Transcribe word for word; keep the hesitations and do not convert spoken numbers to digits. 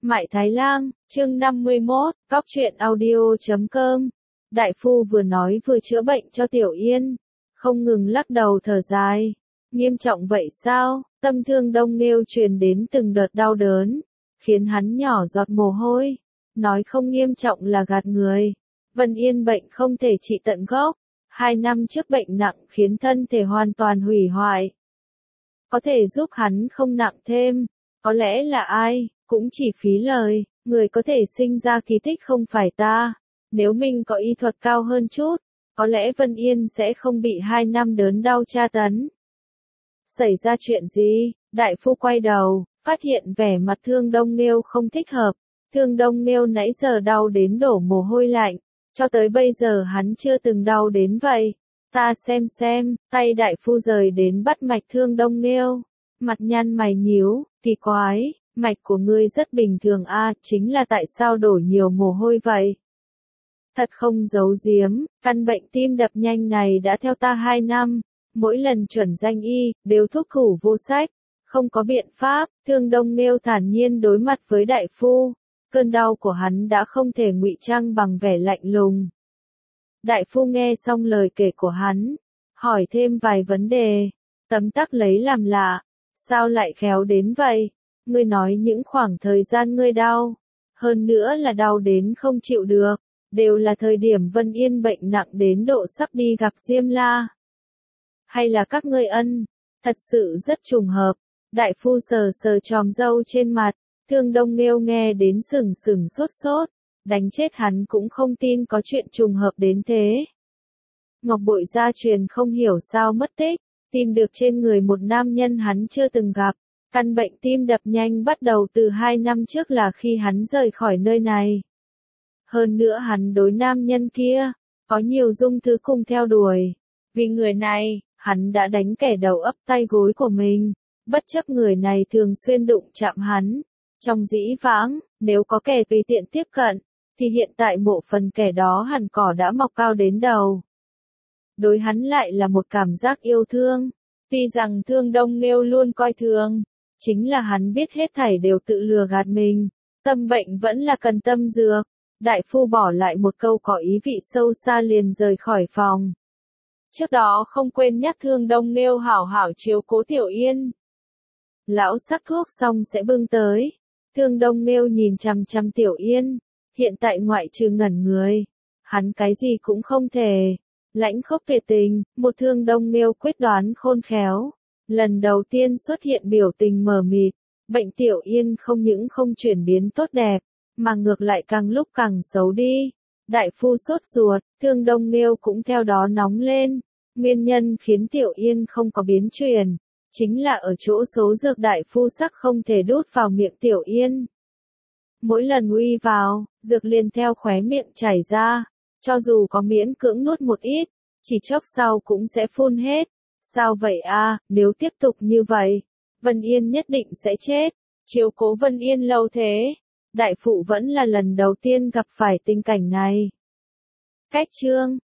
Mại Thái Lang, chương năm mươi mốt, cóc truyện audio chấm com. Đại phu vừa nói vừa chữa bệnh cho Tiểu Yên, không ngừng lắc đầu thở dài. Nghiêm trọng vậy sao? Tâm thương Đông Nghêu truyền đến từng đợt đau đớn, khiến hắn nhỏ giọt mồ hôi. Nói không nghiêm trọng là gạt người. Vân Yên bệnh không thể trị tận gốc. Hai năm trước bệnh nặng khiến thân thể hoàn toàn hủy hoại. Có thể giúp hắn không nặng thêm. Có lẽ là ai, cũng chỉ phí lời. Người có thể sinh ra kỳ tích không phải ta. Nếu mình có y thuật cao hơn chút, có lẽ Vân Yên sẽ không bị hai năm đớn đau tra tấn. Xảy ra chuyện gì? Đại phu quay đầu, phát hiện vẻ mặt Thương Đông Nghêu không thích hợp. Thương Đông Nghêu nãy giờ đau đến đổ mồ hôi lạnh, cho tới bây giờ hắn chưa từng đau đến vậy. Ta xem xem, tay đại phu rời đến bắt mạch Thương Đông Nghêu, mặt nhăn mày nhíu, kỳ quái, mạch của ngươi rất bình thường a, à, chính là tại sao đổ nhiều mồ hôi vậy? Thật không giấu giếm, căn bệnh tim đập nhanh này đã theo ta hai năm, mỗi lần chuẩn danh y, đều thuốc thủ vô sách, không có biện pháp. Thương Đông Nghêu thản nhiên đối mặt với đại phu, cơn đau của hắn đã không thể ngụy trang bằng vẻ lạnh lùng. Đại phu nghe xong lời kể của hắn, hỏi thêm vài vấn đề, tấm tắc lấy làm lạ, sao lại khéo đến vậy? Ngươi nói những khoảng thời gian ngươi đau, hơn nữa là đau đến không chịu được, đều là thời điểm Vân Yên bệnh nặng đến độ sắp đi gặp Diêm La. Hay là các ngươi ân? Thật sự rất trùng hợp. Đại phu sờ sờ chòm râu trên mặt, Thương Đông Nghêu nghe đến sừng sừng sốt sốt, đánh chết hắn cũng không tin có chuyện trùng hợp đến thế. Ngọc bội gia truyền không hiểu sao mất tích, tìm được trên người một nam nhân hắn chưa từng gặp. Căn bệnh tim đập nhanh bắt đầu từ hai năm trước là khi hắn rời khỏi nơi này. Hơn nữa hắn đối nam nhân kia, có nhiều dung thứ cùng theo đuổi. Vì người này, hắn đã đánh kẻ đầu ấp tay gối của mình, bất chấp người này thường xuyên đụng chạm hắn. Trong dĩ vãng, nếu có kẻ tùy tiện tiếp cận, thì hiện tại mộ phần kẻ đó hẳn cỏ đã mọc cao đến đầu. Đối hắn lại là một cảm giác yêu thương, tuy rằng Thương Đông Nghêu luôn coi thường, chính là hắn biết hết thảy đều tự lừa gạt mình, tâm bệnh vẫn là cần tâm dược. Đại phu bỏ lại một câu có ý vị sâu xa liền rời khỏi phòng. Trước đó không quên nhắc Thương Đông Nghêu hảo hảo chiếu cố Tiểu Yên. Lão sắc thuốc xong sẽ bưng tới. Thương Đông Nghêu nhìn chằm chằm Tiểu Yên, hiện tại ngoại trừ ngẩn người, hắn cái gì cũng không thể. Lãnh khốc tuyệt tình, một Thương Đông Nghêu quyết đoán khôn khéo, lần đầu tiên xuất hiện biểu tình mờ mịt. Bệnh Tiểu Yên không những không chuyển biến tốt đẹp, mà ngược lại càng lúc càng xấu đi. Đại phu sốt ruột, Thương Đông Nghêu cũng theo đó nóng lên. Nguyên nhân khiến Tiểu Yên không có biến chuyển, chính là ở chỗ số dược đại phu sắc không thể đút vào miệng Tiểu Yên. Mỗi lần uy vào, dược liền theo khóe miệng chảy ra, cho dù có miễn cưỡng nuốt một ít, chỉ chốc sau cũng sẽ phun hết. Sao vậy a? Nếu tiếp tục như vậy, Vân Yên nhất định sẽ chết. Chiếu cố Vân Yên lâu thế, đại phụ vẫn là lần đầu tiên gặp phải tình cảnh này. Cách chương